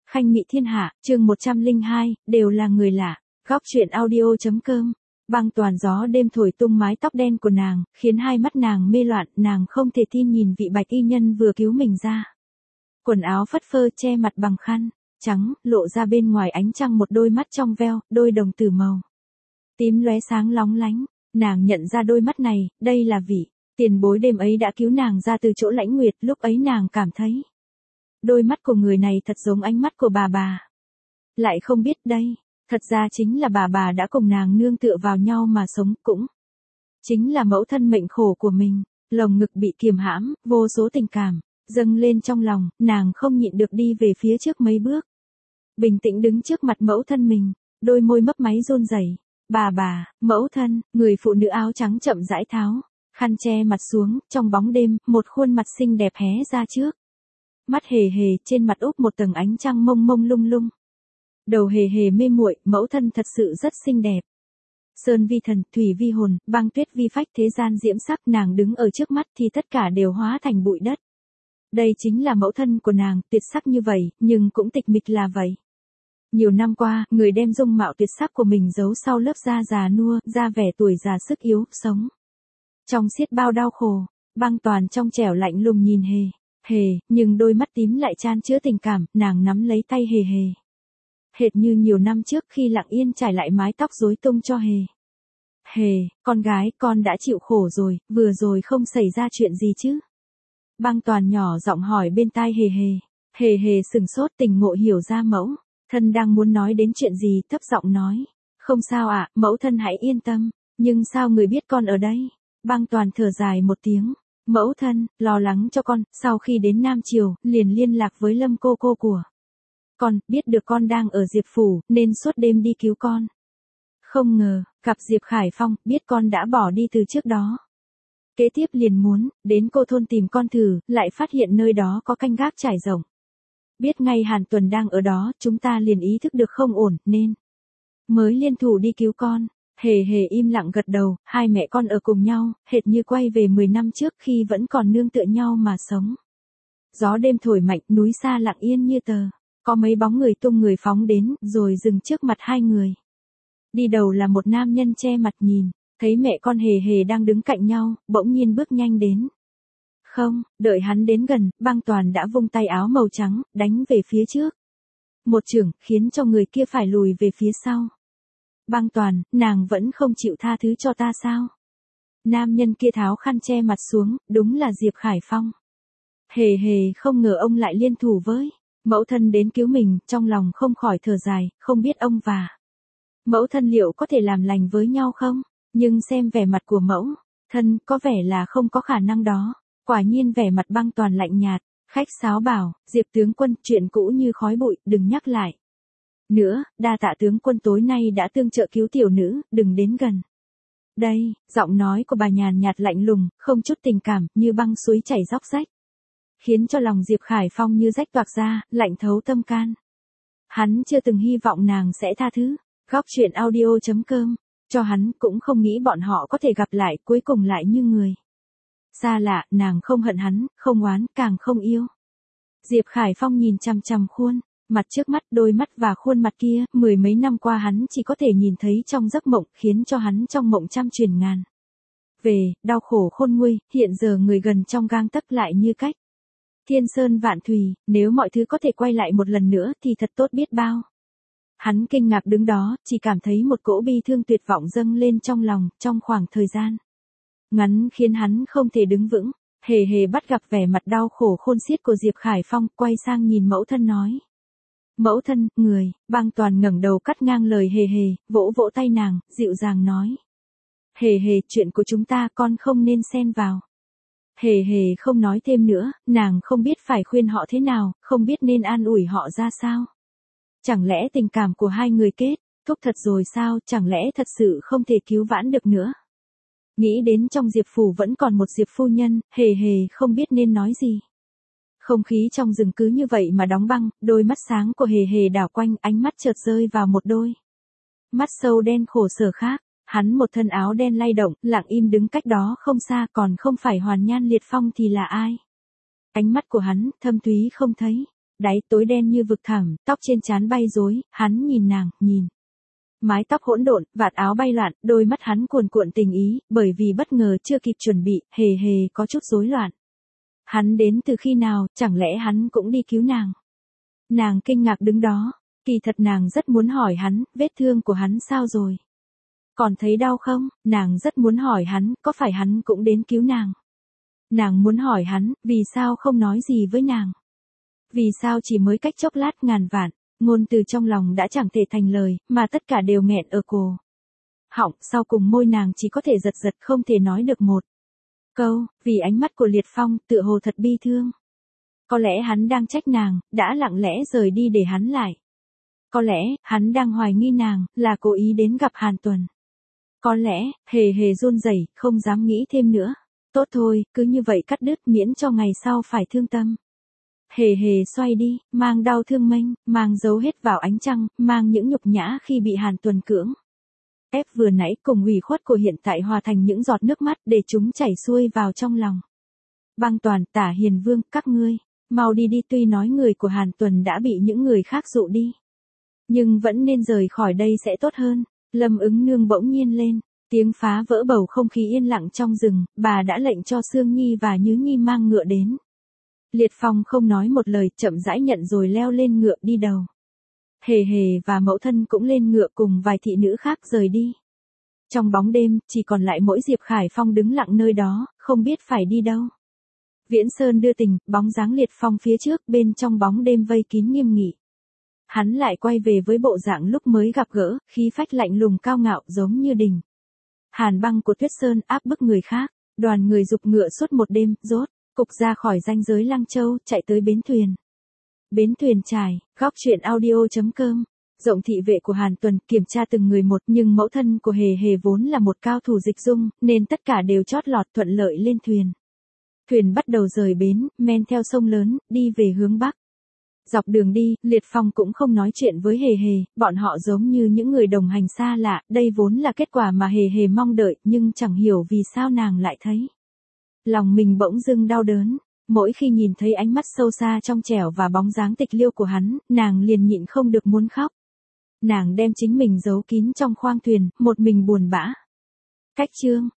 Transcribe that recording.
Khanh Mị Thiên Hạ, chương 102, đều là người lạ. Góc truyện audio.com. Băng toàn gió đêm thổi tung mái tóc đen của nàng, khiến hai mắt nàng mê loạn, nàng không thể tin nhìn vị bạch y nhân vừa cứu mình ra. Quần áo phất phơ che mặt bằng khăn trắng, lộ ra bên ngoài ánh trăng một đôi mắt trong veo, đôi đồng tử màu tím lóe sáng lóng lánh. Nàng nhận ra đôi mắt này, đây là vị tiền bối đêm ấy đã cứu nàng ra từ chỗ Lãnh Nguyệt. Lúc ấy nàng cảm thấy đôi mắt của người này thật giống ánh mắt của bà. Lại không biết đây, thật ra chính là bà đã cùng nàng nương tựa vào nhau mà sống, cũng chính là mẫu thân mệnh khổ của mình. Lồng ngực bị kiềm hãm, vô số tình cảm dâng lên trong lòng, nàng không nhịn được đi về phía trước mấy bước. Bình tĩnh đứng trước mặt mẫu thân mình, đôi môi mấp máy run rẩy. Bà, mẫu thân, người phụ nữ áo trắng chậm rãi tháo khăn che mặt xuống, trong bóng đêm, một khuôn mặt xinh đẹp hé ra trước. Mắt hề hề, trên mặt úp một tầng ánh trăng mông mông lung lung. Đầu hề hề mê muội, mẫu thân thật sự rất xinh đẹp. Sơn vi thần, thủy vi hồn, băng tuyết vi phách, thế gian diễm sắc, nàng đứng ở trước mắt thì tất cả đều hóa thành bụi đất. Đây chính là mẫu thân của nàng, tuyệt sắc như vậy, nhưng cũng tịch mịch là vậy. Nhiều năm qua, người đem dung mạo tuyệt sắc của mình giấu sau lớp da già nua, da vẻ tuổi già sức yếu, sống trong xiết bao đau khổ. Băng toàn trong trẻo lạnh lùng nhìn hề, nhưng đôi mắt tím lại chan chứa tình cảm, nàng nắm lấy tay hề. Hệt như nhiều năm trước khi lặng yên trải lại mái tóc rối tung cho hề, con gái, con đã chịu khổ rồi, vừa rồi không xảy ra chuyện gì chứ? Băng toàn nhỏ giọng hỏi bên tai hề sừng sốt tỉnh ngộ hiểu ra mẫu thân đang muốn nói đến chuyện gì, thấp giọng nói, không sao ạ, mẫu thân hãy yên tâm, nhưng sao người biết con ở đây? Băng toàn thở dài một tiếng, mẫu thân, lo lắng cho con, sau khi đến Nam Triều, liền liên lạc với Lâm cô của con, biết được con đang ở Diệp Phủ, nên suốt đêm đi cứu con. Không ngờ, gặp Diệp Khải Phong, biết con đã bỏ đi từ trước đó. Kế tiếp liền muốn, đến cô thôn tìm con thử, lại phát hiện nơi đó có canh gác trải rộng. Biết ngay Hàn Tuần đang ở đó, chúng ta liền ý thức được không ổn, nên mới liên thủ đi cứu con. Hề im lặng gật đầu, hai mẹ con ở cùng nhau, hệt như quay về 10 năm trước khi vẫn còn nương tựa nhau mà sống. Gió đêm thổi mạnh, núi xa lặng yên như tờ. Có mấy bóng người tung người phóng đến, rồi dừng trước mặt hai người. Đi đầu là một nam nhân che mặt nhìn, thấy mẹ con hề đang đứng cạnh nhau, bỗng nhiên bước nhanh đến. Không, đợi hắn đến gần, băng toàn đã vung tay áo màu trắng, đánh về phía trước. Một chưởng, khiến cho người kia phải lùi về phía sau. Băng toàn, nàng vẫn không chịu tha thứ cho ta sao? Nam nhân kia tháo khăn che mặt xuống, đúng là Diệp Khải Phong. Hề không ngờ ông lại liên thủ với mẫu thân đến cứu mình, trong lòng không khỏi thở dài, không biết ông và mẫu thân liệu có thể làm lành với nhau không? Nhưng xem vẻ mặt của mẫu thân, có vẻ là không có khả năng đó. Quả nhiên vẻ mặt băng toàn lạnh nhạt, khách sáo bảo, Diệp tướng quân, chuyện cũ như khói bụi, đừng nhắc lại nữa, đa tạ tướng quân tối nay đã tương trợ cứu tiểu nữ, đừng đến gần. Đây, giọng nói của bà nhàn nhạt lạnh lùng, không chút tình cảm, như băng suối chảy róc rách. Khiến cho lòng Diệp Khải Phong như rách toạc ra, lạnh thấu tâm can. Hắn chưa từng hy vọng nàng sẽ tha thứ. Góc truyện audio.com, cho hắn cũng không nghĩ bọn họ có thể gặp lại, cuối cùng lại như người xa lạ. Nàng không hận hắn, không oán, càng không yêu. Diệp Khải Phong nhìn chằm chằm khuôn mặt trước mắt, đôi mắt và khuôn mặt kia, mười mấy năm qua hắn chỉ có thể nhìn thấy trong giấc mộng, khiến cho hắn trong mộng trăm truyền ngàn về, đau khổ khôn nguôi, hiện giờ người gần trong gang tấc lại như cách thiên sơn vạn thùy, nếu mọi thứ có thể quay lại một lần nữa thì thật tốt biết bao. Hắn kinh ngạc đứng đó, chỉ cảm thấy một cỗ bi thương tuyệt vọng dâng lên trong lòng, trong khoảng thời gian ngắn khiến hắn không thể đứng vững. Hề bắt gặp vẻ mặt đau khổ khôn xiết của Diệp Khải Phong, quay sang nhìn mẫu thân nói. Mẫu thân, người, băng toàn ngẩng đầu cắt ngang lời hề, vỗ vỗ tay nàng, dịu dàng nói. Hề, chuyện của chúng ta con không nên xen vào. Hề không nói thêm nữa, nàng không biết phải khuyên họ thế nào, không biết nên an ủi họ ra sao. Chẳng lẽ tình cảm của hai người kết thúc thật rồi sao, chẳng lẽ thật sự không thể cứu vãn được nữa? Nghĩ đến trong Diệp Phủ vẫn còn một Diệp phu nhân, hề không biết nên nói gì. Không khí trong rừng cứ như vậy mà đóng băng, đôi mắt sáng của hề đảo quanh, ánh mắt chợt rơi vào một đôi mắt sâu đen khổ sở khác. Hắn một thân áo đen lay động, lặng im đứng cách đó không xa, còn không phải Hoàn Nhan Liệt Phong thì là ai? Ánh mắt của hắn, thâm thúy không thấy đáy tối đen như vực thẳm, tóc trên trán bay rối, hắn nhìn nàng, nhìn. Mái tóc hỗn độn, vạt áo bay loạn, đôi mắt hắn cuồn cuộn tình ý, bởi vì bất ngờ chưa kịp chuẩn bị, hề hề có chút rối loạn. Hắn đến từ khi nào, chẳng lẽ hắn cũng đi cứu nàng? Nàng kinh ngạc đứng đó, kỳ thật nàng rất muốn hỏi hắn, vết thương của hắn sao rồi? Còn thấy đau không? Nàng rất muốn hỏi hắn, có phải hắn cũng đến cứu nàng? Nàng muốn hỏi hắn, vì sao không nói gì với nàng? Vì sao chỉ mới cách chốc lát ngàn vạn, ngôn từ trong lòng đã chẳng thể thành lời, mà tất cả đều nghẹn ở cổ họng, sau cùng môi nàng chỉ có thể giật giật không thể nói được một câu, vì ánh mắt của Liệt Phong tựa hồ thật bi thương. Có lẽ hắn đang trách nàng, đã lặng lẽ rời đi để hắn lại. Có lẽ, hắn đang hoài nghi nàng, là cố ý đến gặp Hàn Tuần. Có lẽ, hề hề run rẩy, không dám nghĩ thêm nữa. Tốt thôi, cứ như vậy cắt đứt miễn cho ngày sau phải thương tâm. Hề hề xoay đi, mang đau thương mênh, mang giấu hết vào ánh trăng, mang những nhục nhã khi bị Hàn Tuần cưỡng ép vừa nãy cùng ủy khuất của hiện tại hòa thành những giọt nước mắt để chúng chảy xuôi vào trong lòng. Băng Toàn, Tả Hiền Vương, các ngươi, mau đi đi, tuy nói người của Hàn Tuần đã bị những người khác dụ đi. Nhưng vẫn nên rời khỏi đây sẽ tốt hơn. Lâm Ứng Nương bỗng nhiên lên, tiếng phá vỡ bầu không khí yên lặng trong rừng, bà đã lệnh cho Sương Nhi và Nhứ Nhi mang ngựa đến. Liệt Phong không nói một lời, chậm rãi nhận rồi leo lên ngựa đi đầu. Hề hề và mẫu thân cũng lên ngựa cùng vài thị nữ khác rời đi. Trong bóng đêm, chỉ còn lại mỗi Diệp Khải Phong đứng lặng nơi đó, không biết phải đi đâu. Viễn Sơn đưa tình, bóng dáng Liệt Phong phía trước, bên trong bóng đêm vây kín nghiêm nghị. Hắn lại quay về với bộ dạng lúc mới gặp gỡ, khí phách lạnh lùng cao ngạo giống như đỉnh hàn băng của Tuyết Sơn áp bức người khác. Đoàn người giục ngựa suốt một đêm, rốt cục ra khỏi ranh giới Lăng Châu, chạy tới bến thuyền. Bến thuyền trải, góc truyện audio.com. Rộng thị vệ của Hàn Tuần kiểm tra từng người một, nhưng mẫu thân của hề hề vốn là một cao thủ dịch dung, nên tất cả đều chót lọt thuận lợi lên thuyền. Thuyền bắt đầu rời bến, men theo sông lớn, đi về hướng Bắc. Dọc đường đi, Liệt Phong cũng không nói chuyện với hề hề, bọn họ giống như những người đồng hành xa lạ, đây vốn là kết quả mà hề hề mong đợi, nhưng chẳng hiểu vì sao nàng lại thấy. Lòng mình bỗng dưng đau đớn, mỗi khi nhìn thấy ánh mắt sâu xa trong trẻo và bóng dáng tịch liêu của hắn, nàng liền nhịn không được muốn khóc. Nàng đem chính mình giấu kín trong khoang thuyền, một mình buồn bã. Cách chương